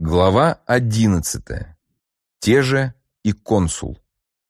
Глава 11. Те же и консул.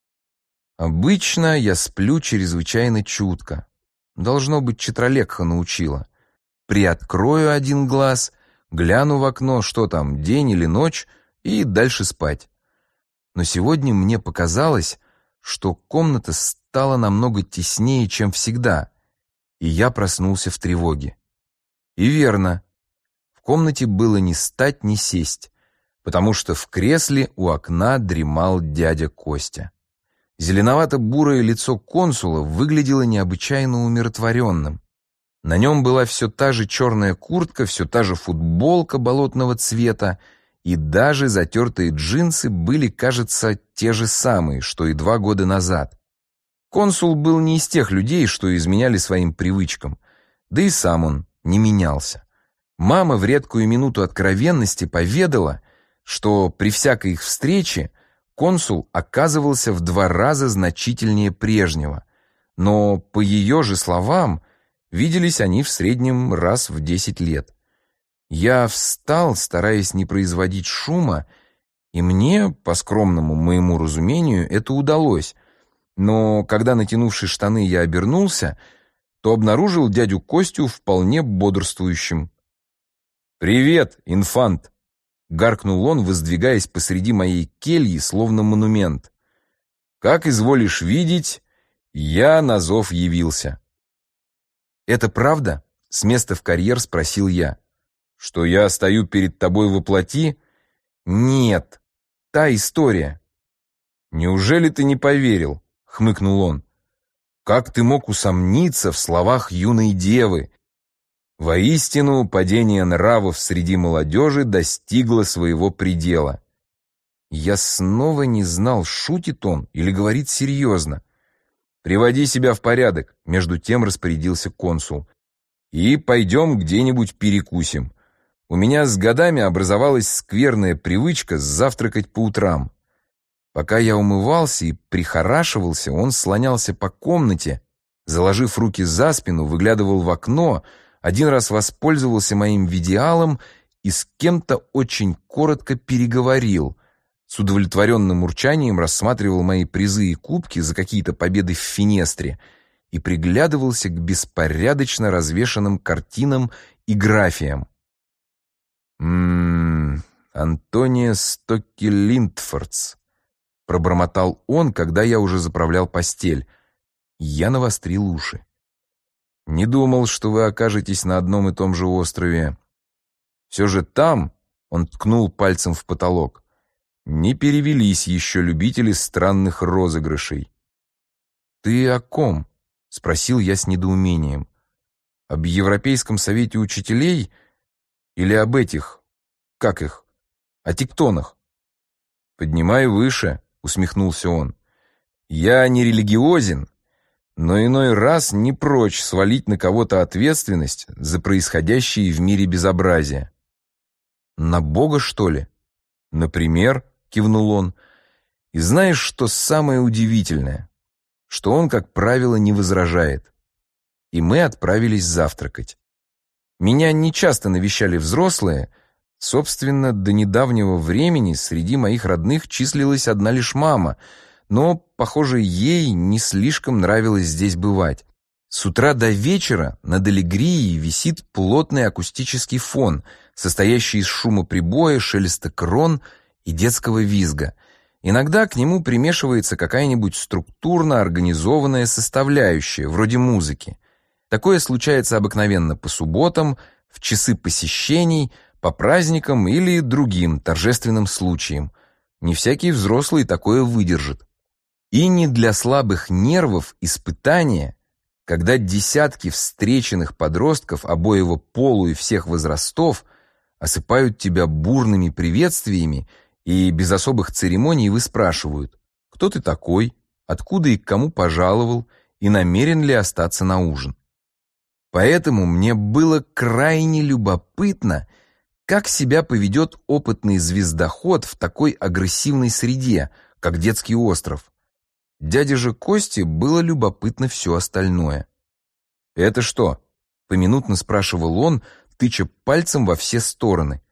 Обычно я сплю чрезвычайно чутко. Должно быть, Читралekha научила. Приоткрою один глаз, гляну в окно, что там, день или ночь, и дальше спать. Но сегодня мне показалось, что комната стала намного теснее, чем всегда, и я проснулся в тревоге. И верно. В комнате было ни стать, ни сесть, потому что в кресле у окна дремал дядя Костя. Зеленовато-бурое лицо консула выглядело необычайно умиротворенным. На нем была все та же черная куртка, все та же футболка болотного цвета, и даже затертые джинсы были, кажется, те же самые, что и 2 года назад. Консул был не из тех людей, что изменяли своим привычкам, да и сам он не менялся. Мама в редкую минуту откровенности поведала, что при всякой их встрече консул оказывался в 2 раза значительнее прежнего, но, по ее же словам, виделись они в среднем раз в 10 лет. Я встал, стараясь не производить шума, и мне, по скромному моему разумению, это удалось, но когда, натянувши штаны, я обернулся, то обнаружил дядю Костю вполне бодрствующим. «Привет, инфант!» — гаркнул он, воздвигаясь посреди моей кельи, словно монумент. «Как изволишь видеть, я на зов явился». «Это правда?» — с места в карьер спросил я. «Что я стою перед тобой воплоти?» «Нет, та история». «Неужели ты не поверил?» — хмыкнул он. «Как ты мог усомниться в словах юной девы? Воистину, падение нравов среди молодежи достигло своего предела». Я снова не знал, шутит он или говорит серьезно. «Приводи себя в порядок», — между тем распорядился консул. «И пойдем где-нибудь перекусим. У меня с годами образовалась скверная привычка завтракать по утрам». Пока я умывался и прихорашивался, он слонялся по комнате, заложив руки за спину, выглядывал в окно, один раз воспользовался моим видеалом и с кем-то очень коротко переговорил, с удовлетворенным урчанием рассматривал мои призы и кубки за какие-то победы в Финестре и приглядывался к беспорядочно развешанным картинам и графиям. Антония Стокки-Линдфордс», — пробормотал он, когда я уже заправлял постель. Я навострил уши. «Не думал, что вы окажетесь на одном и том же острове. Все же там, — он ткнул пальцем в потолок, — не перевелись еще любители странных розыгрышей». «Ты о ком?» — спросил я с недоумением. «Об Европейском совете учителей или об этих, как их, о тектонах?» «Поднимай выше», — усмехнулся он. «Я не религиозен, но иной раз не прочь свалить на кого-то ответственность за происходящее в мире безобразие». «На Бога, что ли?» «Например», — кивнул он. «И знаешь, что самое удивительное? Что он, как правило, не возражает». И мы отправились завтракать. Меня нечасто навещали взрослые. Собственно, до недавнего времени среди моих родных числилась одна лишь мама, но, похоже, ей не слишком нравилось здесь бывать. С утра до вечера над Алегрией висит плотный акустический фон, состоящий из шума прибоя, шелеста крон и детского визга. Иногда к нему примешивается какая-нибудь структурно организованная составляющая, вроде музыки. Такое случается обыкновенно по субботам, в часы посещений, по праздникам или другим торжественным случаям. Не всякий взрослый такое выдержит. И не для слабых нервов испытание, когда десятки встреченных подростков обоего полу и всех возрастов осыпают тебя бурными приветствиями и без особых церемоний выспрашивают, кто ты такой, откуда и к кому пожаловал и намерен ли остаться на ужин. Поэтому мне было крайне любопытно, как себя поведет опытный звездоход в такой агрессивной среде, как детский остров. Дяде же Косте было любопытно все остальное. «Это что?» — поминутно спрашивал он, тыча пальцем во все стороны.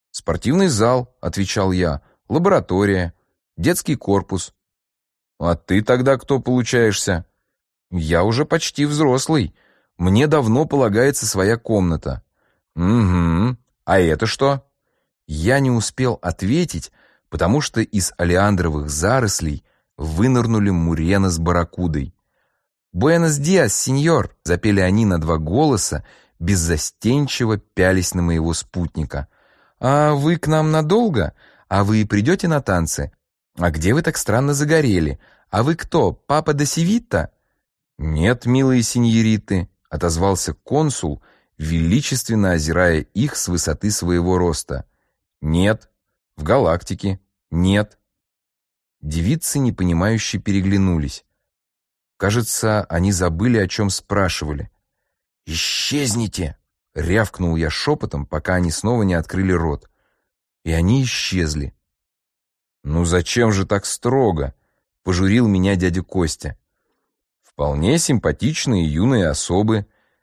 «Спортивный зал», — отвечал я, «лаборатория, детский корпус». «А ты тогда кто получаешься?» «Я уже почти взрослый. Мне давно полагается своя комната». «Угу. А это что?» Я не успел ответить, потому что из олеандровых зарослей вынырнули Мурена с барракудой. «Буэнос диас, сеньор!» — запели они на два голоса, беззастенчиво пялись на моего спутника. «А вы к нам надолго? А вы придете на танцы? А где вы так странно загорели? А вы кто, папа де Севитта?» «Нет, милые сеньориты», — отозвался консул, величественно озирая их с высоты своего роста. «Нет. В галактике. Нет». Девицы, непонимающе, переглянулись. Кажется, они забыли, о чем спрашивали. «Исчезните!» — рявкнул я шепотом, пока они снова не открыли рот. И они исчезли. «Ну зачем же так строго?» — пожурил меня дядя Костя. «Вполне симпатичные юные особы.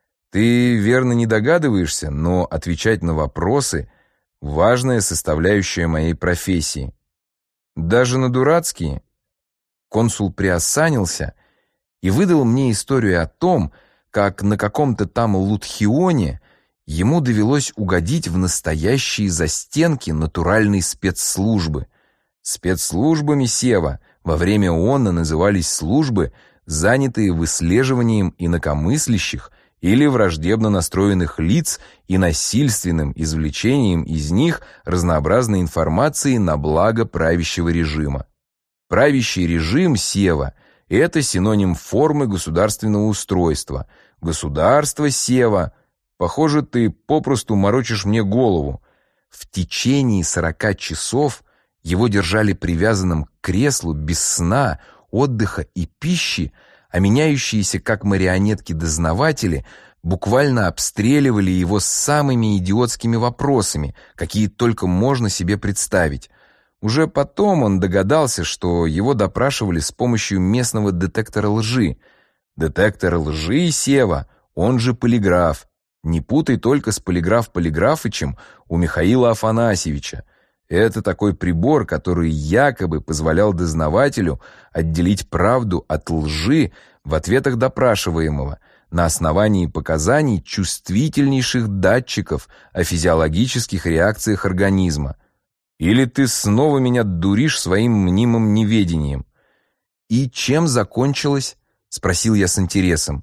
Ты верно не догадываешься, но отвечать на вопросы — важная составляющая моей профессии. Даже на дурацкие». Консул приосанился и выдал мне историю о том, как на каком-то там Лутхионе ему довелось угодить в настоящие застенки натуральной спецслужбы. Спецслужбами Сева во время ООНа назывались службы, занятые выслеживанием инакомыслящих или враждебно настроенных лиц и насильственным извлечением из них разнообразной информации на благо правящего режима. Правящий режим Сева – это синоним формы государственного устройства. Государство Сева. Похоже, ты попросту морочишь мне голову. В течение 40 часов его держали привязанным к креслу без сна, отдыха и пищи, а меняющиеся как марионетки дознаватели буквально обстреливали его самыми идиотскими вопросами, какие только можно себе представить. Уже потом он догадался, что его допрашивали с помощью местного детектора лжи. Детектор лжи Сева, он же полиграф. Не путай только с полиграф Полиграфычем у Михаила Афанасьевича. Это такой прибор, который якобы позволял дознавателю отделить правду от лжи в ответах допрашиваемого на основании показаний чувствительнейших датчиков о физиологических реакциях организма. Или ты снова меня дуришь своим мнимым неведением? «И чем закончилось?» — спросил я с интересом.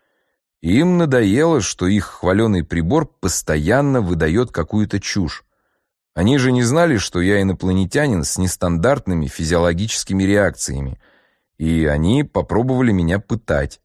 Им надоело, что их хваленый прибор постоянно выдает какую-то чушь. Они же не знали, что я инопланетянин с нестандартными физиологическими реакциями, и они попробовали меня пытать.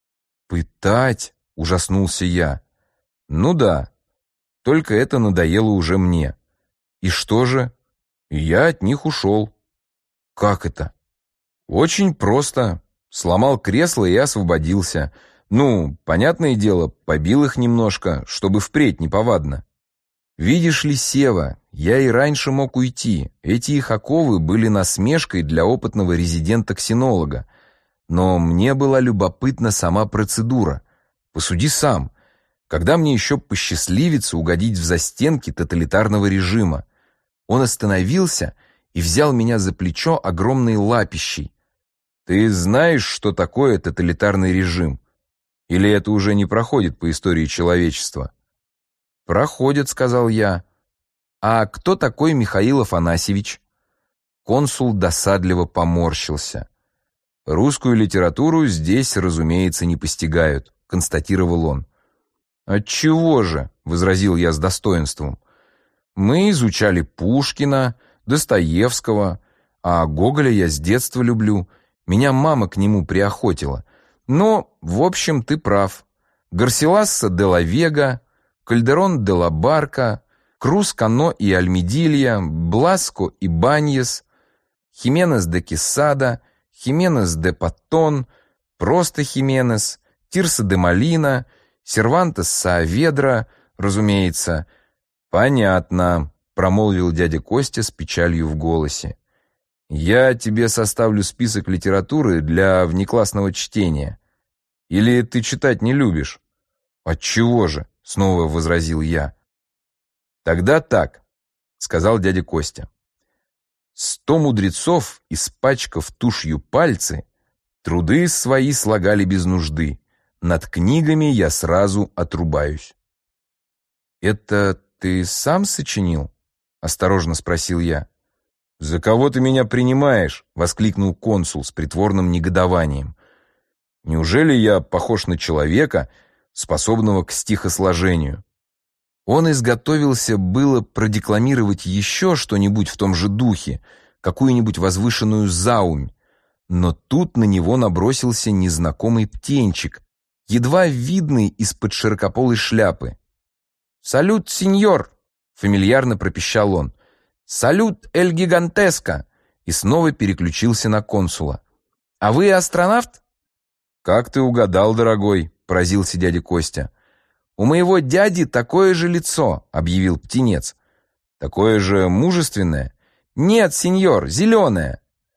«Пытать?» — ужаснулся я. «Ну да, только это надоело уже мне. И что же? Я от них ушел». «Как это?» «Очень просто. Сломал кресло и освободился. Ну, понятное дело, побил их немножко, чтобы впредь неповадно. Видишь ли, Сева, я и раньше мог уйти. Эти их оковы были насмешкой для опытного резидента-ксенолога. Но мне была любопытна сама процедура. Посуди сам. Когда мне еще посчастливится угодить в застенки тоталитарного режима? Он остановился и взял меня за плечо огромной лапищей. Ты знаешь, что такое тоталитарный режим? Или это уже не проходит по истории человечества? «Проходит», — сказал я. «А кто такой Михаил Афанасьевич?» Консул досадливо поморщился. «Русскую литературу здесь, разумеется, не постигают», — констатировал он. «Отчего же?» — возразил я с достоинством. «Мы изучали Пушкина, Достоевского, а Гоголя я с детства люблю. Меня мама к нему приохотила. Но, в общем, ты прав. Гарсиласса де ла Вега, Кальдерон де ла Барка, Круз Кано и Альмедилья, Бласко и Баньес, Хименес де Кесада, Хименес де Паттон, просто Хименес, Тирса де Молина, Сервантес Сааведра, разумеется». «Понятно», — промолвил дядя Костя с печалью в голосе. «Я тебе составлю список литературы для внеклассного чтения. Или ты читать не любишь?» «Отчего же?» — снова возразил я. «Тогда так. сказал дядя Костя. 100 мудрецов, испачкав тушью пальцы, труды свои слагали без нужды. Над книгами я сразу отрубаюсь. «Это ты сам сочинил?» — осторожно спросил я. «За кого ты меня принимаешь?» — воскликнул консул с притворным негодованием. «Неужели я похож на человека, способного к стихосложению?» Он изготовился было продекламировать еще что-нибудь в том же духе, какую-нибудь возвышенную заумь, но тут на него набросился незнакомый птенчик, едва видный из-под широкополой шляпы. «Салют, сеньор!» — фамильярно пропищал он. «Салют, эль гигантеско!» И снова переключился на консула. «А вы астронавт?» «Как ты угадал, дорогой?» — поразился дядя Костя. «У моего дяди такое же лицо», — объявил птенец. «Такое же мужественное?» «Нет, сеньор, зеленое».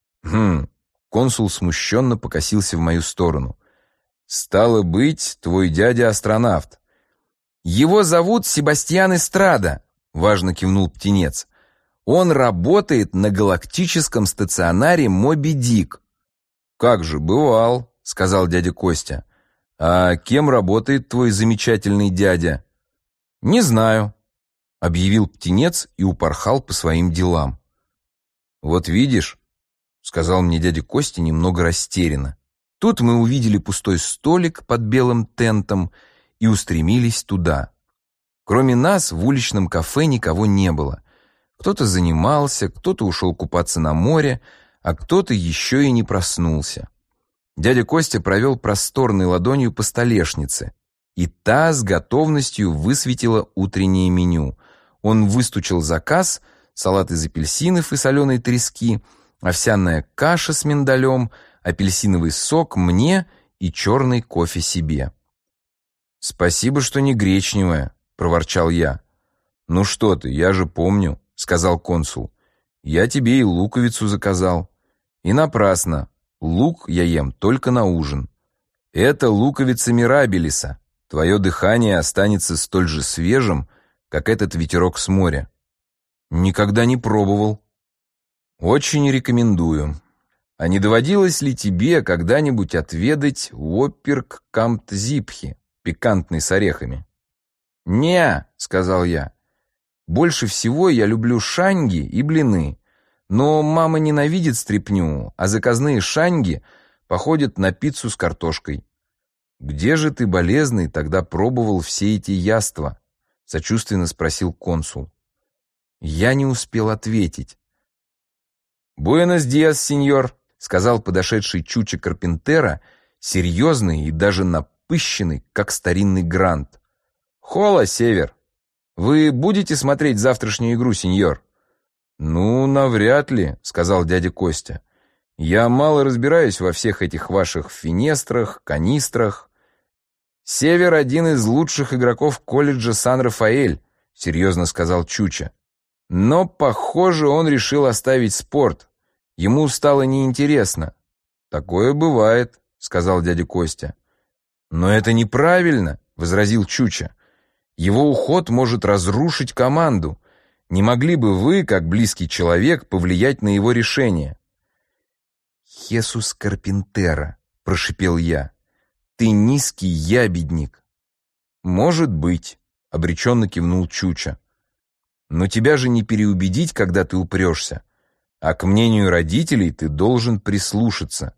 Консул смущенно покосился в мою сторону. «Стало быть, твой дядя астронавт». «Его зовут Себастьян Эстрада», — важно кивнул птенец. «Он работает на галактическом стационаре Моби Дик». «Как же, бывал», — сказал дядя Костя. «А кем работает твой замечательный дядя?» «Не знаю», — объявил птенец и упорхал по своим делам. «Вот видишь», — сказал мне дядя Костя немного растерянно. Тут мы увидели пустой столик под белым тентом и устремились туда. Кроме нас в уличном кафе никого не было. Кто-то занимался, кто-то ушел купаться на море, а кто-то еще и не проснулся. Дядя Костя провел просторной ладонью по столешнице, и та с готовностью высветила утреннее меню. Он выстучил заказ: салат из апельсинов и соленой трески, овсяная каша с миндалем, апельсиновый сок мне и черный кофе себе. «Спасибо, что не гречневая», — проворчал я. «Ну что ты, я же помню», — сказал консул. «Я тебе и луковицу заказал. И напрасно. Лук я ем только на ужин. Это луковица мирабилиса. Твое дыхание останется столь же свежим, как этот ветерок с моря». «Никогда не пробовал». «Очень рекомендую. А не доводилось ли тебе когда-нибудь отведать лопперк камтзипхи, пикантный с орехами?» «Не», — сказал я. «Больше всего я люблю шаньги и блины. Но мама ненавидит стряпню, а заказные шаньги походят на пиццу с картошкой». «Где же ты, болезный, тогда пробовал все эти яства?» — сочувственно спросил консул. Я не успел ответить. «Буэнос диас, сеньор», — сказал подошедший Чуча Карпентера, серьезный и даже напыщенный, как старинный грант. «Хола, Север! Вы будете смотреть завтрашнюю игру, сеньор?» «Ну, навряд ли», — сказал дядя Костя. «Я мало разбираюсь во всех этих ваших финестрах, канистрах». «Север — один из лучших игроков колледжа Сан-Рафаэль», — серьезно сказал Чуча. «Но, похоже, он решил оставить спорт. Ему стало неинтересно». «Такое бывает», — сказал дядя Костя. «Но это неправильно», — возразил Чуча. «Его уход может разрушить команду. Не могли бы вы, как близкий человек, повлиять на его решение?» «Хесус Карпентера», — прошипел я, — «ты низкий ябедник». «Может быть», — обреченно кивнул Чуча. «Но тебя же не переубедить, когда ты упрешься, а к мнению родителей ты должен прислушаться».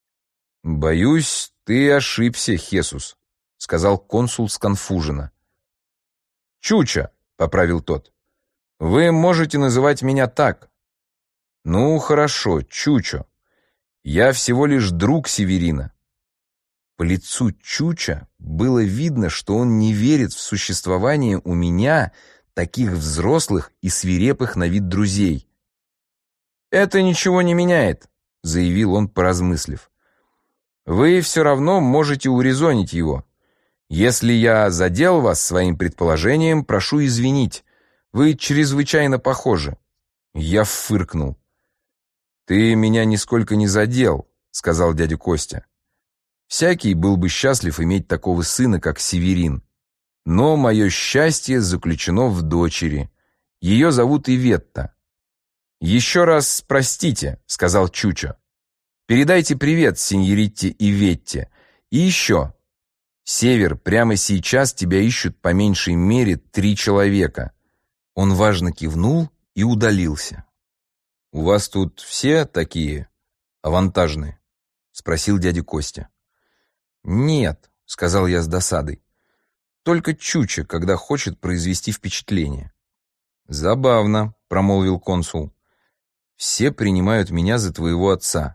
«Боюсь, ты ошибся, Хесус», — сказал консул сконфуженно. «Чуча», — поправил тот. «Вы можете называть меня так». «Ну, хорошо, Чучо. Я всего лишь друг Северина». По лицу Чуча было видно, что он не верит в существование у меня таких взрослых и свирепых на вид друзей. «Это ничего не меняет», — заявил он, поразмыслив. «Вы все равно можете урезонить его. Если я задел вас своим предположением, прошу извинить. Вы чрезвычайно похожи». Я фыркнул. «Ты меня нисколько не задел», — сказал дядя Костя. «Всякий был бы счастлив иметь такого сына, как Северин. Но мое счастье заключено в дочери, Ее зовут Иветта». «Еще раз простите», — сказал Чучо. «Передайте привет сеньоритте Иветте. И еще. Север, прямо сейчас тебя ищут по меньшей мере 3 человека». Он важно кивнул и удалился. «У вас тут все такие авантажные?» — спросил дядя Костя. «Нет», — сказал я с досадой. «Только Чучо, когда хочет произвести впечатление». «Забавно», — промолвил консул. «Все принимают меня за твоего отца.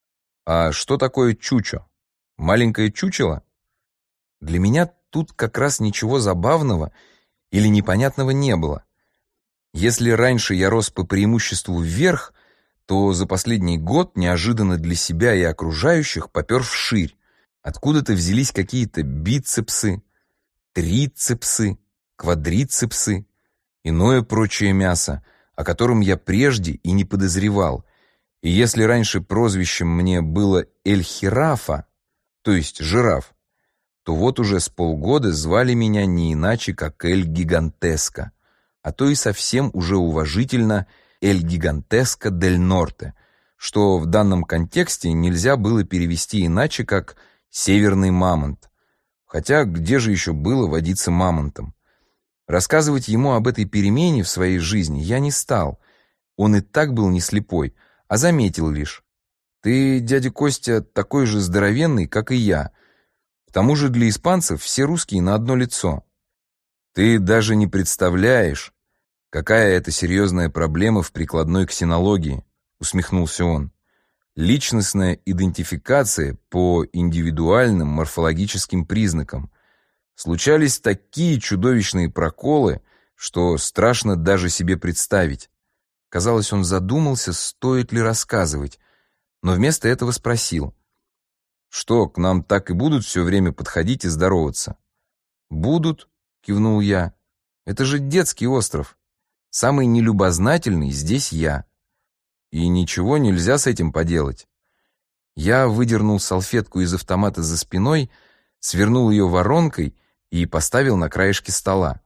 А что такое Чучо? Маленькое чучело?» Для меня тут как раз ничего забавного или непонятного не было. Если раньше я рос по преимуществу вверх, то за последний год неожиданно для себя и окружающих попер вширь. Откуда-то взялись какие-то бицепсы, трицепсы, квадрицепсы, иное прочее мясо, о котором я прежде и не подозревал. И если раньше прозвищем мне было Эль-Хирафа, то есть жираф, то вот уже с полгода звали меня не иначе, как Эль-Гигантеско, а то и совсем уже уважительно Эль-Гигантеско дель Норте, что в данном контексте нельзя было перевести иначе, как «северный мамонт». Хотя где же еще было водиться мамонтом? Рассказывать ему об этой перемене в своей жизни я не стал. Он и так был не слепой, а заметил лишь: «Ты, дядя Костя, такой же здоровенный, как и я. К тому же для испанцев все русские на одно лицо». «Ты даже не представляешь, какая это серьезная проблема в прикладной ксенологии», — усмехнулся он. «Личностная идентификация по индивидуальным морфологическим признакам. Случались такие чудовищные проколы, что страшно даже себе представить». Казалось, он задумался, стоит ли рассказывать, но вместо этого спросил: «Что, к нам так и будут все время подходить и здороваться?» «Будут», — кивнул я. «Это же детский остров. Самый нелюбознательный здесь я. И ничего нельзя с этим поделать». Я выдернул салфетку из автомата за спиной, свернул ее воронкой и поставил на краешке стола.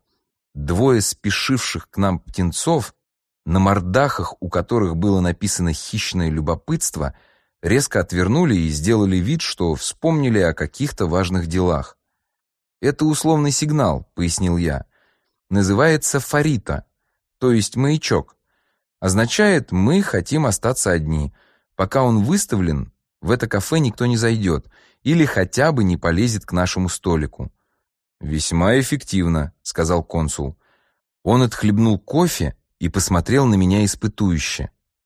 2 спешивших к нам птенцов, на мордахах у которых было написано «хищное любопытство», резко отвернули и сделали вид, что вспомнили о каких-то важных делах. «Это условный сигнал», — пояснил я. «Называется фарита, то есть маячок. Означает, мы хотим остаться одни. Пока он выставлен, в это кафе никто не зайдет или хотя бы не полезет к нашему столику». «Весьма эффективно», — сказал консул. Он отхлебнул кофе и посмотрел на меня испытующе.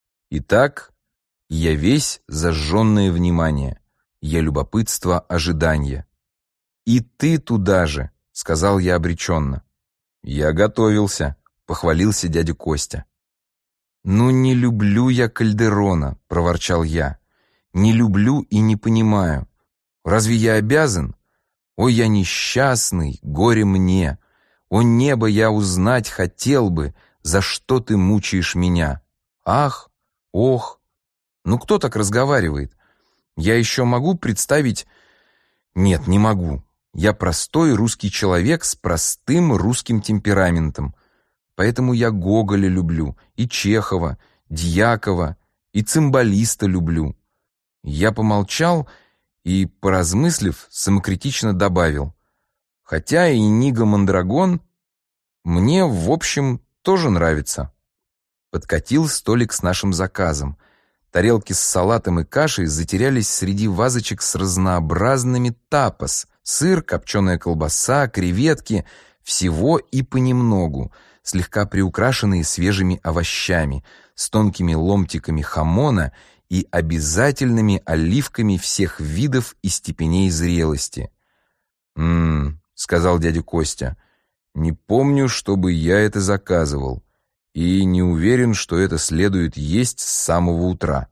«Итак, я весь зажженное внимание, я любопытство ожидания». «И ты туда же», — сказал я обреченно. «Я готовился», — похвалился дядя Костя. «Ну, не люблю я Кальдерона», — проворчал я. «Не люблю и не понимаю. Разве я обязан? Ой, я несчастный, горе мне. О небо, я узнать хотел бы, за что ты мучаешь меня. Ах, ох. Ну кто так разговаривает? Я еще могу представить... Нет, не могу. Я простой русский человек с простым русским темпераментом. Поэтому я Гоголя люблю, и Чехова, Дьякова, и цимбалиста люблю». Я помолчал и, поразмыслив, самокритично добавил: «Хотя и Ниго Мондрагон мне, в общем, тоже нравится». Подкатил столик с нашим заказом. Тарелки с салатом и кашей затерялись среди вазочек с разнообразными тапос: сыр, копченая колбаса, креветки, всего и понемногу, слегка приукрашенные свежими овощами, с тонкими ломтиками хамона и обязательными оливками всех видов и степеней зрелости. Сказал дядя Костя, — «не помню, чтобы я это заказывал, и не уверен, что это следует есть с самого утра».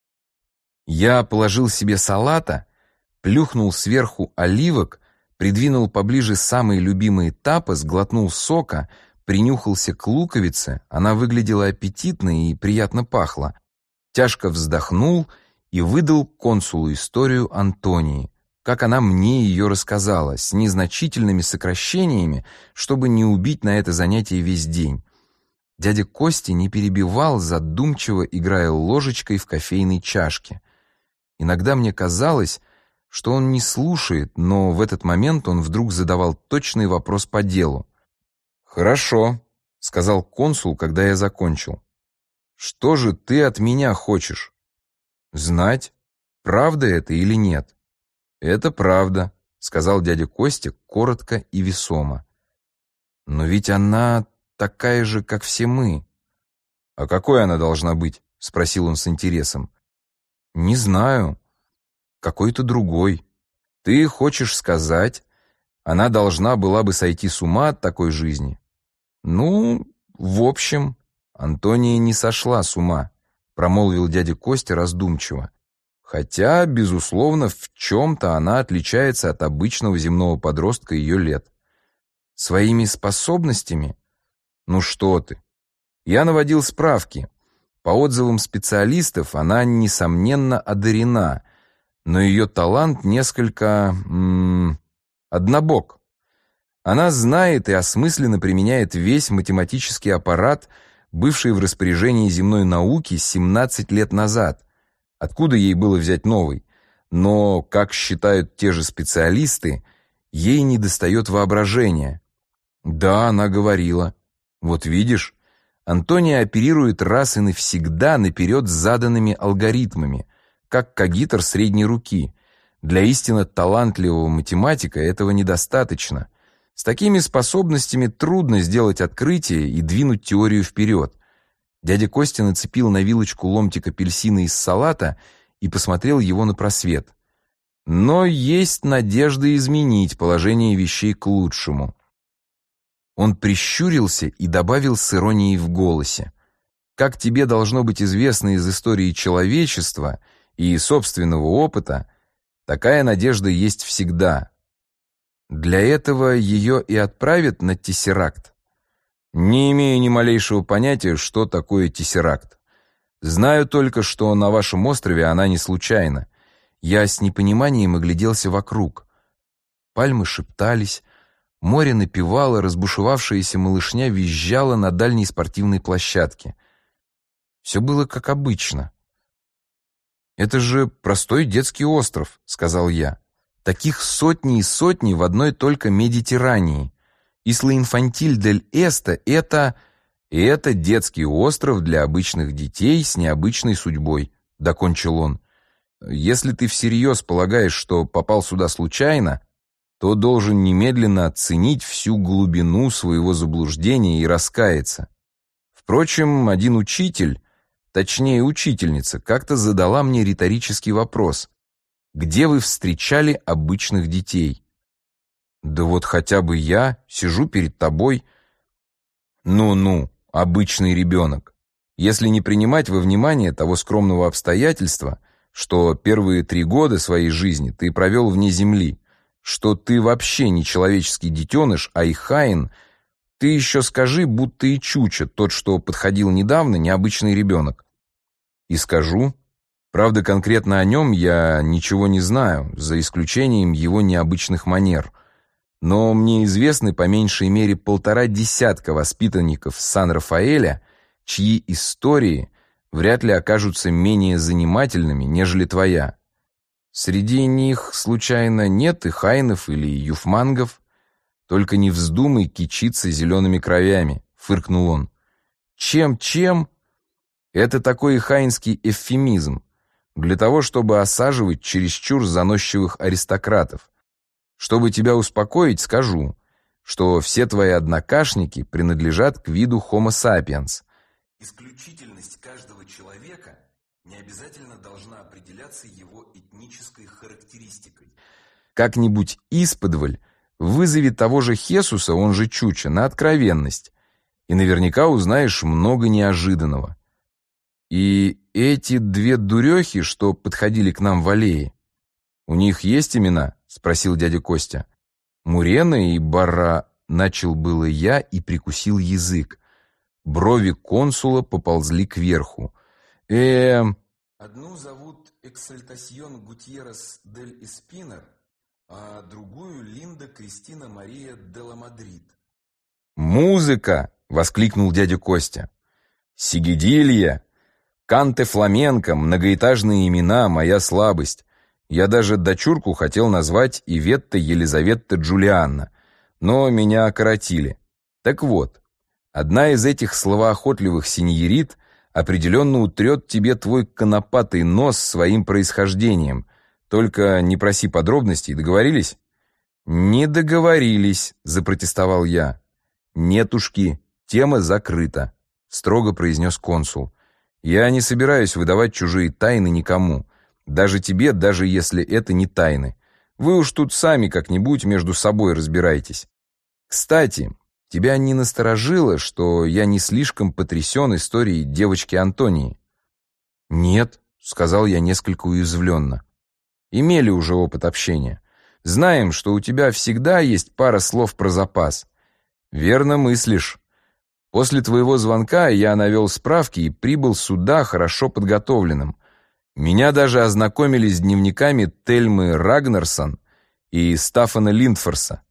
Я положил себе салата, плюхнул сверху оливок, придвинул поближе самые любимые тапос, глотнул сока, принюхался к луковице, она выглядела аппетитно и приятно пахла, тяжко вздохнул и выдал консулу историю Антонии, как она мне ее рассказала, с незначительными сокращениями, чтобы не убить на это занятие весь день. Дядя Костя не перебивал, задумчиво играя ложечкой в кофейной чашке. Иногда мне казалось, что он не слушает, но в этот момент он вдруг задавал точный вопрос по делу. «Хорошо», — сказал консул, когда я закончил. «Что же ты от меня хочешь? Знать, правда это или нет?» «Это правда», — сказал дядя Костя коротко и весомо. «Но ведь она такая же, как все мы». «А какой она должна быть?» — спросил он с интересом. «Не знаю. Какой-то другой. Ты хочешь сказать, она должна была бы сойти с ума от такой жизни?» «Ну, в общем, Антония не сошла с ума», — промолвил дядя Костя раздумчиво. «Хотя, безусловно, в чем-то она отличается от обычного земного подростка ее лет. Своими способностями? Ну что ты. Я наводил справки. По отзывам специалистов, она, несомненно, одарена, но ее талант несколько... однобок. Она знает и осмысленно применяет весь математический аппарат, бывший в распоряжении земной науки 17 лет назад. Откуда ей было взять новый? Но, как считают те же специалисты, ей недостает воображения. Да, она говорила. Вот видишь, Антония оперирует раз и навсегда наперед заданными алгоритмами, как когитор средней руки. Для истинно талантливого математика этого недостаточно. С такими способностями трудно сделать открытие и двинуть теорию вперед. Дядя Костя нацепил на вилочку ломтик апельсина из салата и посмотрел его на просвет. Но есть надежда изменить положение вещей к лучшему. Он прищурился и добавил с иронией в голосе: «Как тебе должно быть известно из истории человечества и собственного опыта, такая надежда есть всегда. Для этого ее и отправят на Тессеракт». «Не имею ни малейшего понятия, что такое Тессеракт. Знаю только, что на вашем острове она не случайна». Я с непониманием огляделся вокруг. Пальмы шептались, море напевало, разбушевавшаяся малышня визжала на дальней спортивной площадке. Все было как обычно. «Это же простой детский остров», — сказал я. «Таких сотни и сотни в одной только Медитерании. Исла-Инфантиль-дель-Эста — это детский остров для обычных детей с необычной судьбой», — докончил он. «Если ты всерьез полагаешь, что попал сюда случайно, то должен немедленно оценить всю глубину своего заблуждения и раскаяться. Впрочем, один учитель, точнее учительница, как-то задала мне риторический вопрос: где вы встречали обычных детей? Да вот хотя бы я сижу перед тобой. Ну-ну, обычный ребенок. Если не принимать во внимание того скромного обстоятельства, что первые 3 года своей жизни ты провел вне земли, что ты вообще не человеческий детеныш, а ихаин, ты еще скажи, будто и Чуча, тот, что подходил недавно, необычный ребенок. И скажу. Правда, конкретно о нем я ничего не знаю, за исключением его необычных манер. Но мне известны по меньшей мере 1,5 десятка воспитанников Сан-Рафаэля, чьи истории вряд ли окажутся менее занимательными, нежели твоя. Среди них, случайно, нет и хайнов или юфмангов? Только не вздумай кичиться зелеными кровями, фыркнул он. Чем? Это такой хайнский эвфемизм, для того, чтобы осаживать чересчур заносчивых аристократов. Чтобы тебя успокоить, скажу, что все твои однокашники принадлежат к виду Homo sapiens. Исключительность каждого человека не обязательно должна определяться его этнической характеристикой. Как-нибудь исподволь вызови того же Хесуса, он же Чуча, на откровенность, и наверняка узнаешь много неожиданного. И эти 2 дурехи, что подходили к нам в аллее, у них есть имена? Спросил дядя Костя. Мурена и Бара, начал было я и прикусил язык. Брови консула поползли кверху. Одну зовут Эксальтасьон Гутьеррес дель Эспинер, а другую Линда Кристина Мария де ла Мадрид. «Музыка!» — воскликнул дядя Костя. «Сигидилья, канте фламенко, многоэтажные имена — моя слабость. Я даже дочурку хотел назвать Иветта Елизавета Джулианна, но меня окоротили. Так вот, одна из этих словоохотливых синьорит определенно утрет тебе твой конопатый нос своим происхождением. Только не проси подробностей, договорились?» «Не договорились», — запротестовал я. «Нетушки, тема закрыта», — строго произнес консул. «Я не собираюсь выдавать чужие тайны никому. Даже тебе, даже если это не тайны. Вы уж тут сами как-нибудь между собой разбирайтесь. Кстати, тебя не насторожило, что я не слишком потрясен историей девочки Антонии?» «Нет», — сказал я несколько уязвленно. «Имели уже опыт общения. Знаем, что у тебя всегда есть пара слов про запас. Верно мыслишь. После твоего звонка я навел справки и прибыл сюда хорошо подготовленным. Меня даже ознакомили с дневниками Тельмы Рагнарсон и Стаффана Линдфорса.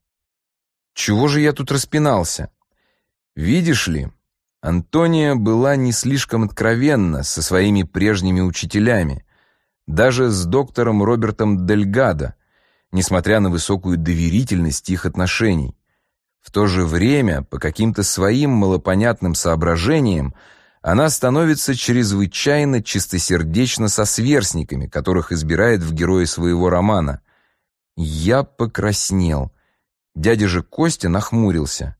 Чего же я тут распинался? Видишь ли, Антония была не слишком откровенна со своими прежними учителями, даже с доктором Робертом Дельгадо, несмотря на высокую доверительность их отношений. В то же время, по каким-то своим малопонятным соображениям, она становится чрезвычайно чистосердечна со сверстниками, которых избирает в герои своего романа. Я покраснел. Дядя же Костя нахмурился.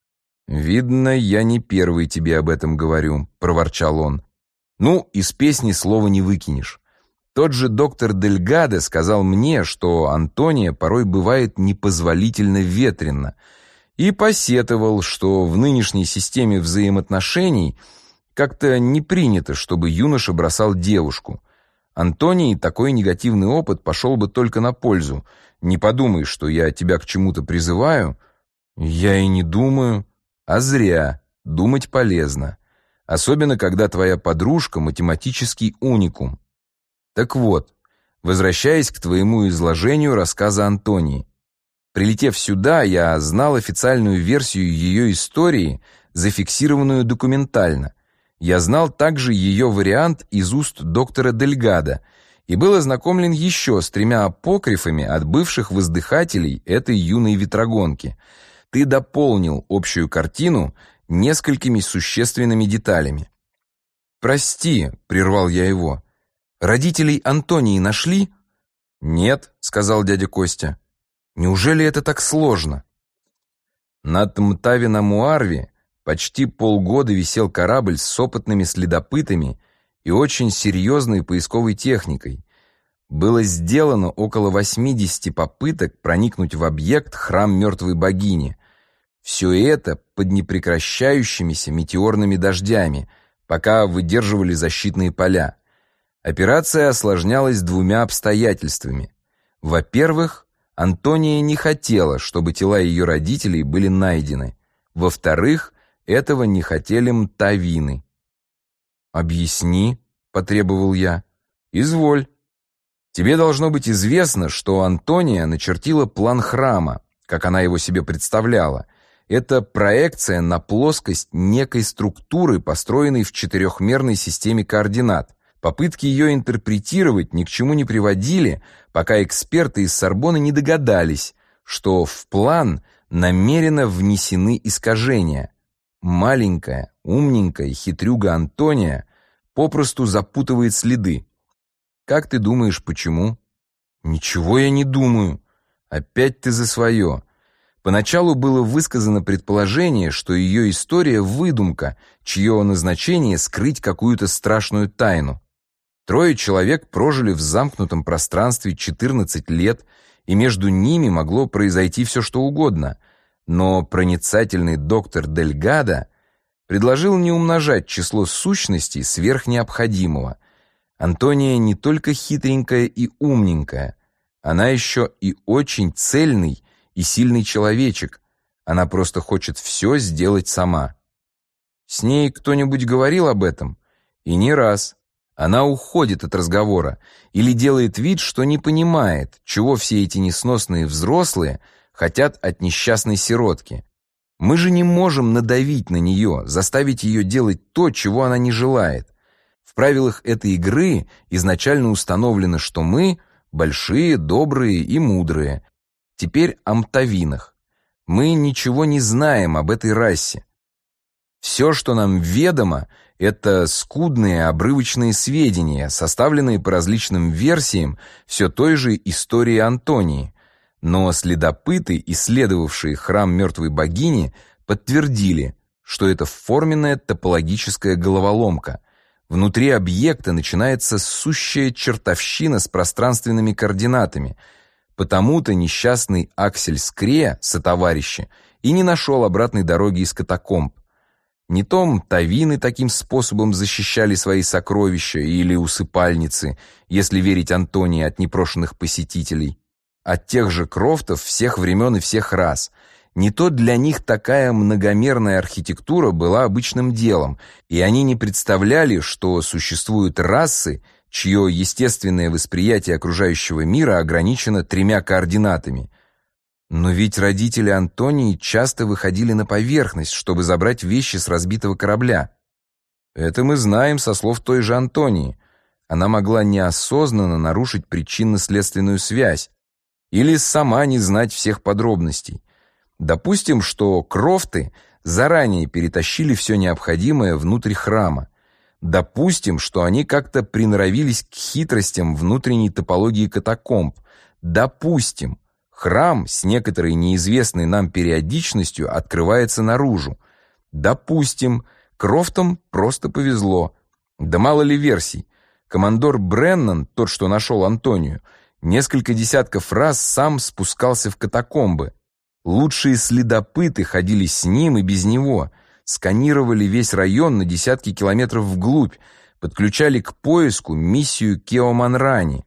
«Видно, я не первый тебе об этом говорю», — проворчал он. «Ну, из песни слова не выкинешь. Тот же доктор Дельгадо сказал мне, что Антония порой бывает непозволительно ветрена, и посетовал, что в нынешней системе взаимоотношений как-то не принято, чтобы юноша бросал девушку. Антонии такой негативный опыт пошел бы только на пользу. Не подумай, что я тебя к чему-то призываю». «Я и не думаю». «А зря. Думать полезно. Особенно, когда твоя подружка — математический уникум. Так вот, возвращаясь к твоему изложению рассказа Антонии. Прилетев сюда, я знал официальную версию ее истории, зафиксированную документально. Я знал также ее вариант из уст доктора Дельгадо и был ознакомлен еще с 3 апокрифами от бывших воздыхателей этой юной ветрогонки. Ты дополнил общую картину несколькими существенными деталями. «Прости», — прервал я его, — «родителей Антонии нашли?» «Нет», — сказал дядя Костя. «Неужели это так сложно?» Над Мтави-на-Муарви почти полгода висел корабль с опытными следопытами и очень серьезной поисковой техникой. Было сделано около 80 попыток проникнуть в объект храм мертвой богини. Все это под непрекращающимися метеорными дождями, пока выдерживали защитные поля. Операция осложнялась 2 обстоятельствами. Во-первых, Антония не хотела, чтобы тела ее родителей были найдены. Во-вторых, этого не хотели мтавины. «Объясни», — потребовал я. «Изволь. Тебе должно быть известно, что Антония начертила план храма, как она его себе представляла. Это проекция на плоскость некой структуры, построенной в 4-мерной системе координат. Попытки ее интерпретировать ни к чему не приводили, пока эксперты из Сорбонны не догадались, что в план намеренно внесены искажения. Маленькая, умненькая хитрюга Антония попросту запутывает следы. Как ты думаешь, почему?» «Ничего я не думаю. Опять ты за свое». Поначалу было высказано предположение, что ее история — выдумка, чье назначение — скрыть какую-то страшную тайну. 3 человек прожили в замкнутом пространстве 14 лет, и между ними могло произойти все, что угодно. Но проницательный доктор Дельгадо предложил не умножать число сущностей сверх необходимого. Антония не только хитренькая и умненькая, она еще и очень цельный и сильный человечек. Она просто хочет все сделать сама. С ней кто-нибудь говорил об этом? И не раз. Она уходит от разговора или делает вид, что не понимает, чего все эти несносные взрослые хотят от несчастной сиротки. Мы же не можем надавить на нее, заставить ее делать то, чего она не желает. В правилах этой игры изначально установлено, что мы большие, добрые и мудрые. Теперь о мтавинах. Мы ничего не знаем об этой расе. Все, что нам ведомо, это скудные обрывочные сведения, составленные по различным версиям все той же истории Антонии. Но следопыты, исследовавшие храм мертвой богини, подтвердили, что это форменная топологическая головоломка. Внутри объекта начинается сущая чертовщина с пространственными координатами. Потому-то несчастный Аксель Скре, сотоварищи, и не нашел обратной дороги из катакомб. Не то мтавины таким способом защищали свои сокровища или усыпальницы, если верить Антонии от непрошенных посетителей, от тех же крофтов всех времен и всех рас. Не то для них такая многомерная архитектура была обычным делом, и они не представляли, что существуют расы, чье естественное восприятие окружающего мира ограничено 3 координатами. Но ведь родители Антонии часто выходили на поверхность, чтобы забрать вещи с разбитого корабля. Это мы знаем со слов той же Антонии. Она могла неосознанно нарушить причинно-следственную связь или сама не знать всех подробностей. Допустим, что крофты заранее перетащили все необходимое внутрь храма. Допустим, что они как-то приноровились к хитростям внутренней топологии катакомб. Допустим, храм с некоторой неизвестной нам периодичностью открывается наружу. Допустим, крофтам просто повезло. Да мало ли версий. Командор Бреннан, тот, что нашел Антонию, несколько десятков раз сам спускался в катакомбы. Лучшие следопыты ходили с ним и без него, сканировали весь район на десятки километров вглубь, подключали к поиску миссию Кеоманрани.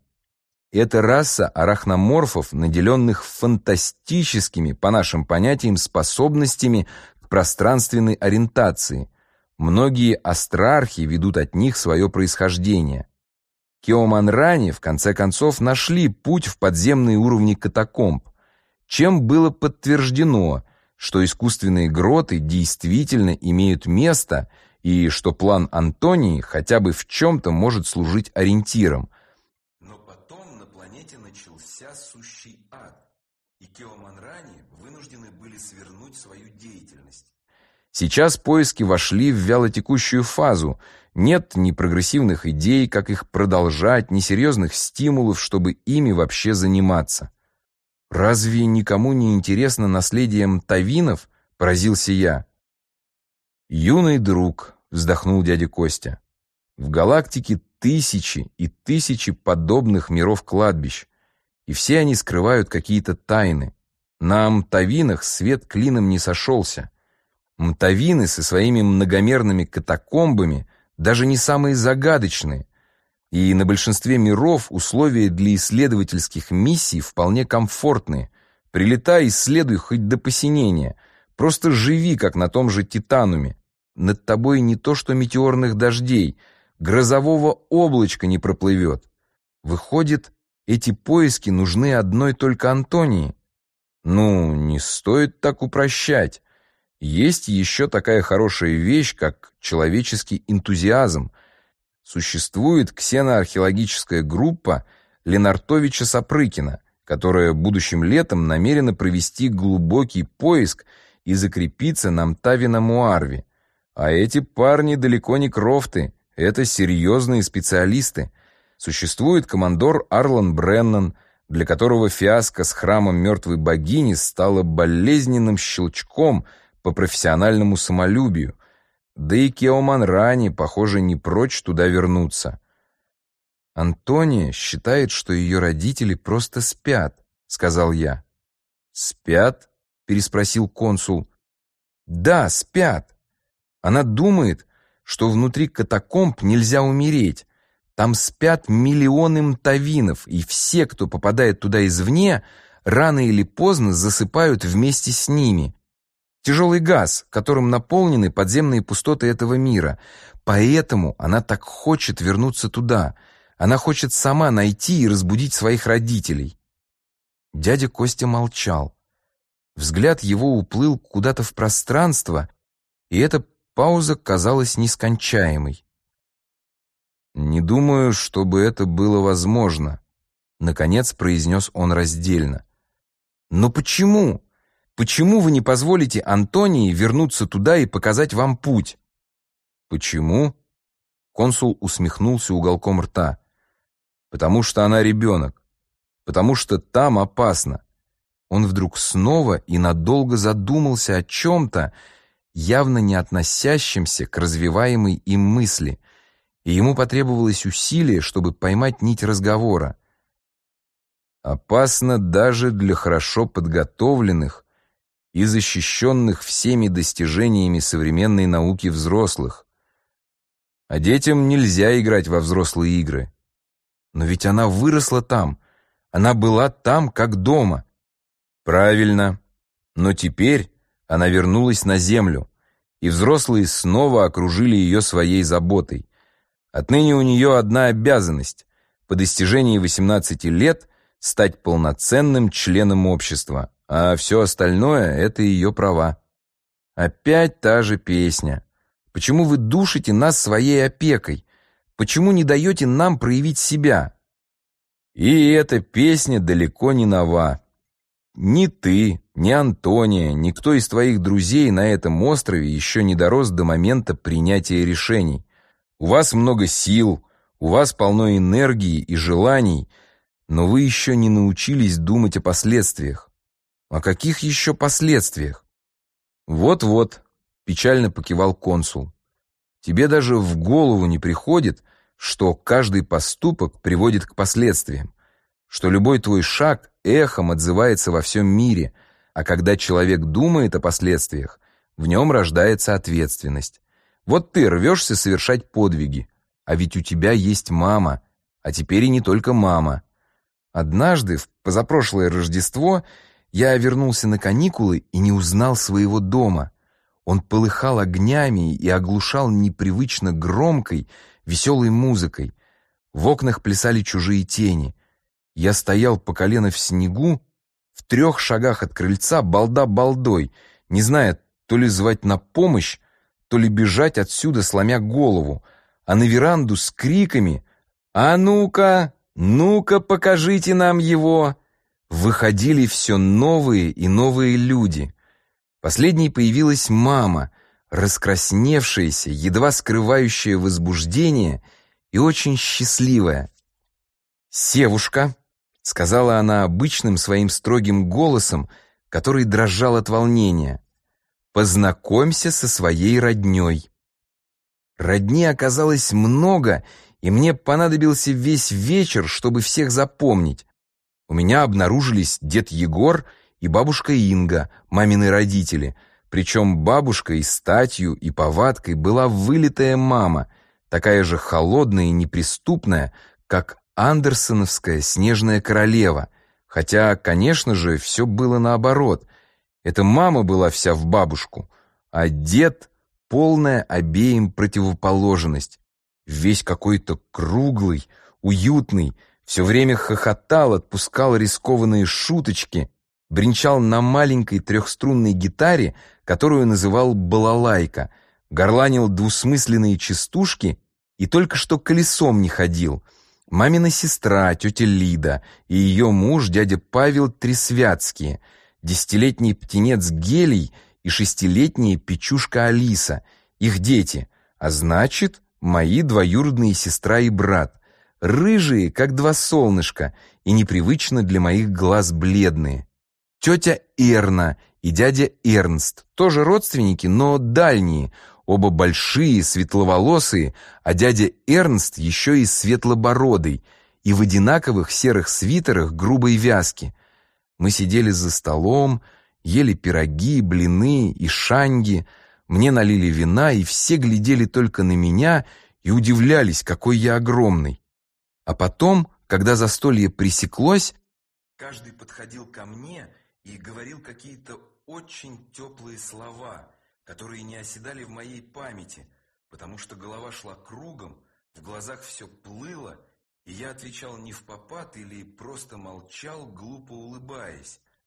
Это раса арахноморфов, наделенных фантастическими, по нашим понятиям, способностями к пространственной ориентации. Многие астрархи ведут от них свое происхождение. Кеоманрани, в конце концов, нашли путь в подземные уровни катакомб, чем было подтверждено, что искусственные гроты действительно имеют место и что план Антонии хотя бы в чем-то может служить ориентиром. Но потом на планете начался сущий ад, и Кеоманрани вынуждены были свернуть свою деятельность. Сейчас поиски вошли в вялотекущую фазу. Нет ни прогрессивных идей, как их продолжать, ни серьезных стимулов, чтобы ими вообще заниматься. «Разве никому не интересно наследие мтавинов?» — поразился я. «Юный друг», — вздохнул дядя Костя, — «в галактике тысячи и тысячи подобных миров-кладбищ, и все они скрывают какие-то тайны. На мтавинах свет клином не сошелся. Мтавины со своими многомерными катакомбами даже не самые загадочные, и на большинстве миров условия для исследовательских миссий вполне комфортные. Прилетай, исследуй хоть до посинения. Просто живи, как на том же Титануме. Над тобой не то что метеорных дождей, грозового облачка не проплывет. Выходит, эти поиски нужны одной только Антонии. Ну, не стоит так упрощать. Есть еще такая хорошая вещь, как человеческий энтузиазм. Существует ксеноархеологическая группа Ленартовича-Сапрыкина, которая будущим летом намерена провести глубокий поиск и закрепиться на Мтавина-Муарве. А эти парни далеко не крофты, это серьезные специалисты. Существует командор Арлан Бреннан, для которого фиаско с храмом мертвой богини стало болезненным щелчком по профессиональному самолюбию. Да и Кеоманрани, похоже, не прочь туда вернуться. «Антония считает, что ее родители просто спят», — сказал я. «Спят?» — переспросил консул. «Да, спят. Она думает, что внутри катакомб нельзя умереть. Там спят миллионы мтавинов, и все, кто попадает туда извне, рано или поздно засыпают вместе с ними. Тяжелый газ, которым наполнены подземные пустоты этого мира. Поэтому она так хочет вернуться туда. Она хочет сама найти и разбудить своих родителей». Дядя Костя молчал. Взгляд его уплыл куда-то в пространство, и эта пауза казалась нескончаемой. «Не думаю, чтобы это было возможно», — наконец произнес он раздельно. «Но почему? Почему вы не позволите Антонии вернуться туда и показать вам путь?» «Почему?» — консул усмехнулся уголком рта. «Потому что она ребенок. Потому что там опасно». Он вдруг снова и надолго задумался о чем-то, явно не относящемся к развиваемой им мысли, и ему потребовалось усилие, чтобы поймать нить разговора. «Опасно даже для хорошо подготовленных и защищенных всеми достижениями современной науки взрослых. А детям нельзя играть во взрослые игры. Но ведь она выросла там, она была там, как дома». «Правильно. Но теперь она вернулась на землю, и взрослые снова окружили ее своей заботой. Отныне у нее одна обязанность — по достижении 18 лет стать полноценным членом общества, а все остальное — это ее права». Опять та же песня. Почему вы душите нас своей опекой? Почему не даете нам проявить себя? И эта песня далеко не нова. Ни ты, ни Антония, никто из твоих друзей на этом острове еще не дорос до момента принятия решений. У вас много сил, у вас полно энергии и желаний, но вы еще не научились думать о последствиях. О каких еще последствиях? Вот-вот, печально покивал консул. Тебе даже в голову не приходит, что каждый поступок приводит к последствиям, что любой твой шаг эхом отзывается во всем мире, а когда человек думает о последствиях, в нем рождается ответственность. Вот ты рвешься совершать подвиги, а ведь у тебя есть мама, а теперь и не только мама. Однажды, в позапрошлое Рождество, я вернулся на каникулы и не узнал своего дома. Он полыхал огнями и оглушал непривычно громкой, веселой музыкой. В окнах плясали чужие тени. Я стоял по колено в снегу, в 3 шагах от крыльца, балда балдой, не зная, то ли звать на помощь, то ли бежать отсюда, сломя голову, а на веранду с криками «А ну-ка, ну-ка, покажите нам его!» выходили все новые и новые люди. Последней появилась мама, раскрасневшаяся, едва скрывающая возбуждение и очень счастливая. «Севушка», — сказала она обычным своим строгим голосом, который дрожал от волнения, «познакомься со своей роднёй». Родни оказалось много, и мне понадобился весь вечер, чтобы всех запомнить. У меня обнаружились дед Егор и бабушка Инга, мамины родители, причем бабушка и статью, и повадкой была вылитая мама, такая же холодная и неприступная, как андерсоновская «Снежная королева», хотя, конечно же, все было наоборот. Эта мама была вся в бабушку, а дед — полная обеим противоположность, весь какой-то круглый, уютный, все время хохотал, отпускал рискованные шуточки, бренчал на маленькой 3-струнной гитаре, которую называл балалайка, горланил двусмысленные частушки и только что колесом не ходил. Мамина сестра, тетя Лида, и ее муж, дядя Павел Тресвятские, 10-летний птенец Гелий и 6-летняя печушка Алиса, их дети, а значит, мои двоюродные сестра и брат, рыжие, как 2 солнышка, и непривычно для моих глаз бледные. Тетя Эрна и дядя Эрнст, тоже родственники, но дальние, оба большие, светловолосые, а дядя Эрнст еще и светлобородый, и в одинаковых серых свитерах грубой вязки. Мы сидели за столом, ели пироги, блины и шаньги, мне налили вина, и все глядели только на меня и удивлялись, какой я огромный. А потом, когда застолье пресеклось, каждый подходил ко мне и говорил какие-то очень теплые слова, которые не оседали в моей памяти, потому что голова шла кругом, в глазах все плыло, и я отвечал невпопад или просто молчал, глупо улыбаясь.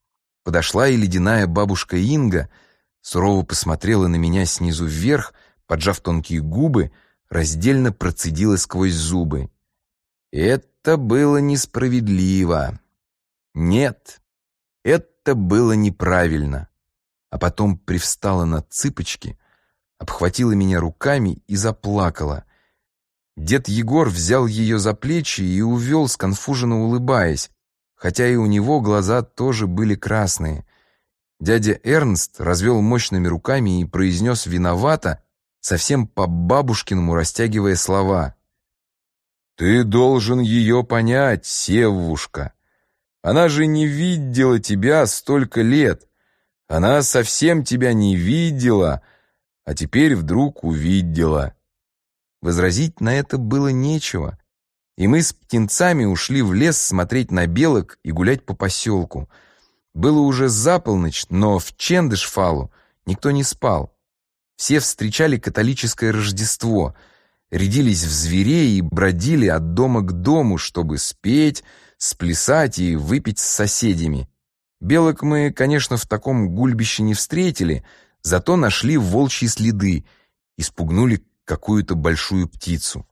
Подошла и ледяная бабушка Инга, сурово посмотрела на меня снизу вверх, поджав тонкие губы, раздельно процедила сквозь зубы. Это было несправедливо. Нет, это было неправильно. А потом привстала на цыпочки, обхватила меня руками и заплакала. Дед Егор взял ее за плечи и увел, сконфуженно улыбаясь, хотя и у него глаза тоже были красные. Дядя Эрнст развел мощными руками и произнес виновато, совсем по-бабушкиному растягивая слова. «Ты должен ее понять, Севушка. Она же не видела тебя столько лет. Она совсем тебя не видела, а теперь вдруг увидела». Возразить на это было нечего, и мы с птенцами ушли в лес смотреть на белок и гулять по поселку. Было уже за полночь, но в Чендышфалу никто не спал. Все встречали католическое Рождество, рядились в зверей и бродили от дома к дому, чтобы спеть, сплясать и выпить с соседями. Белок мы, конечно, в таком гульбище не встретили, зато нашли волчьи следы и спугнули какую-то большую птицу.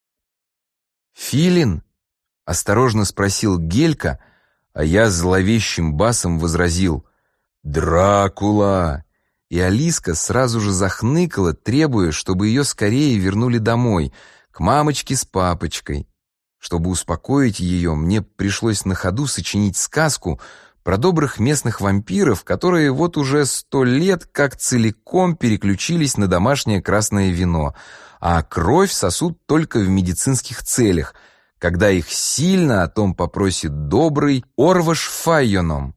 «Филин?» — осторожно спросил Гелька, а я зловещим басом возразил: «Дракула!» И Алиска сразу же захныкала, требуя, чтобы ее скорее вернули домой, к мамочке с папочкой. Чтобы успокоить ее, мне пришлось на ходу сочинить сказку про добрых местных вампиров, которые вот уже 100 лет как целиком переключились на домашнее красное вино, а кровь сосут только в медицинских целях, когда их сильно о том попросит добрый Орваш Файоном.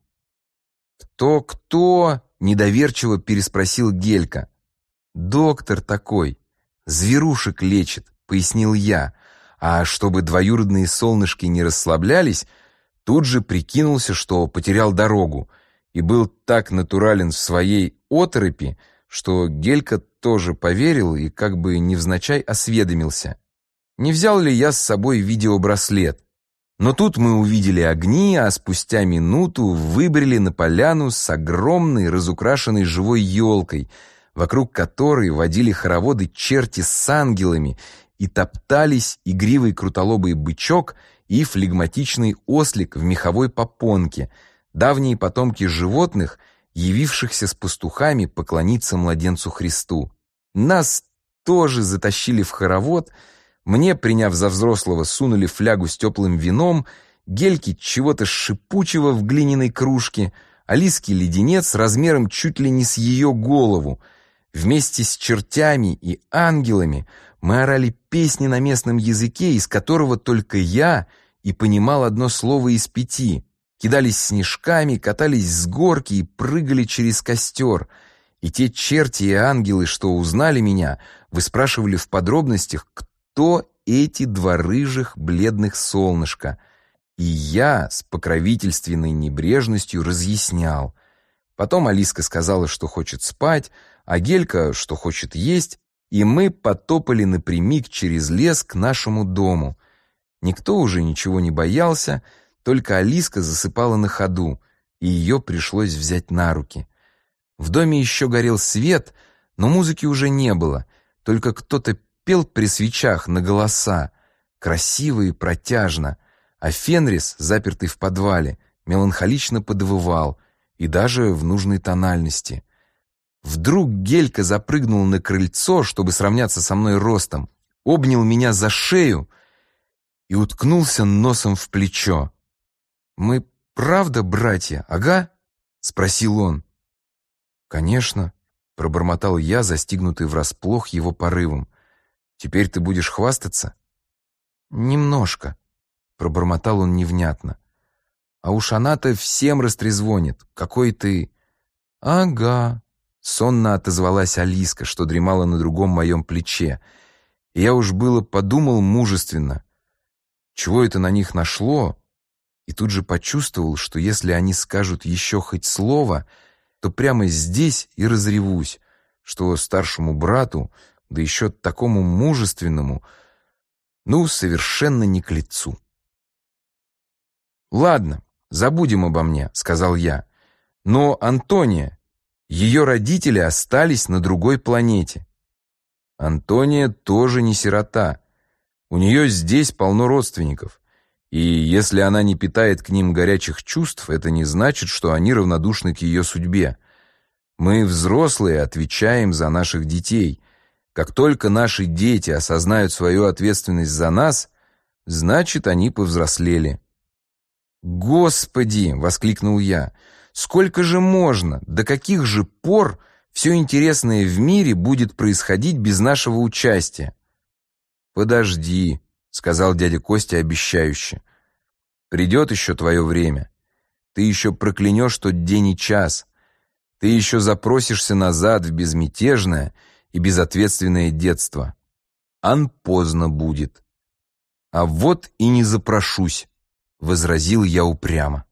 «Кто?» — недоверчиво переспросил Гелька. «Доктор такой, зверушек лечит», — пояснил я, а чтобы двоюродные солнышки не расслаблялись, тут же прикинулся, что потерял дорогу, и был так натурален в своей оторопи, что Гелька тоже поверил и как бы невзначай осведомился, не взял ли я с собой видеобраслет. Но тут мы увидели огни, а спустя минуту выбрели на поляну с огромной разукрашенной живой елкой, вокруг которой водили хороводы черти с ангелами и топтались игривый крутолобый бычок и флегматичный ослик в меховой попонке, давние потомки животных, явившихся с пастухами поклониться младенцу Христу. Нас тоже затащили в хоровод. Мне, приняв за взрослого, сунули флягу с теплым вином, Гельке чего-то шипучего в глиняной кружке, Алиске леденец размером чуть ли не с ее голову. Вместе с чертями и ангелами мы орали песни на местном языке, из которого только я и понимал одно слово из 5. Кидались снежками, катались с горки и прыгали через костер. И те черти и ангелы, что узнали меня, выспрашивали в подробностях, кто эти 2 рыжих бледных солнышка. И я с покровительственной небрежностью разъяснял. Потом Алиска сказала, что хочет спать, а Гелька, что хочет есть, и мы потопали напрямик через лес к нашему дому. Никто уже ничего не боялся, только Алиска засыпала на ходу, и ее пришлось взять на руки. В доме еще горел свет, но музыки уже не было, только кто-то пел при свечах на голоса, красиво и протяжно, а Фенрис, запертый в подвале, меланхолично подвывал, и даже в нужной тональности. Вдруг Гелька запрыгнул на крыльцо, чтобы сравняться со мной ростом, обнял меня за шею и уткнулся носом в плечо. «Мы правда братья, ага?» — спросил он. «Конечно», — пробормотал я, застигнутый врасплох его порывом. «Теперь ты будешь хвастаться?» «Немножко», — пробормотал он невнятно. «А уж она-то всем растрезвонит. Какой ты...» «Ага», — сонно отозвалась Алиска, что дремала на другом моем плече. И я уж было подумал мужественно, чего это на них нашло, и тут же почувствовал, что если они скажут еще хоть слово, то прямо здесь и разревусь, что старшему брату, да еще такому мужественному, совершенно не к лицу. «Ладно, забудем обо мне», — сказал я. Но Антония, ее родители остались на другой планете. Антония тоже не сирота. У нее здесь полно родственников. И если она не питает к ним горячих чувств, это не значит, что они равнодушны к ее судьбе. Мы, взрослые, отвечаем за наших детей. Как только наши дети осознают свою ответственность за нас, значит, они повзрослели. «Господи!» — воскликнул я. «Сколько же можно? До каких же пор все интересное в мире будет происходить без нашего участия?» «Подожди», — сказал дядя Костя обещающе. «Придет еще твое время. Ты еще проклянешь тот день и час. Ты еще запросишься назад в безмятежное и безответственное детство. Ан поздно будет». «А вот и не запрошусь», — возразил я упрямо.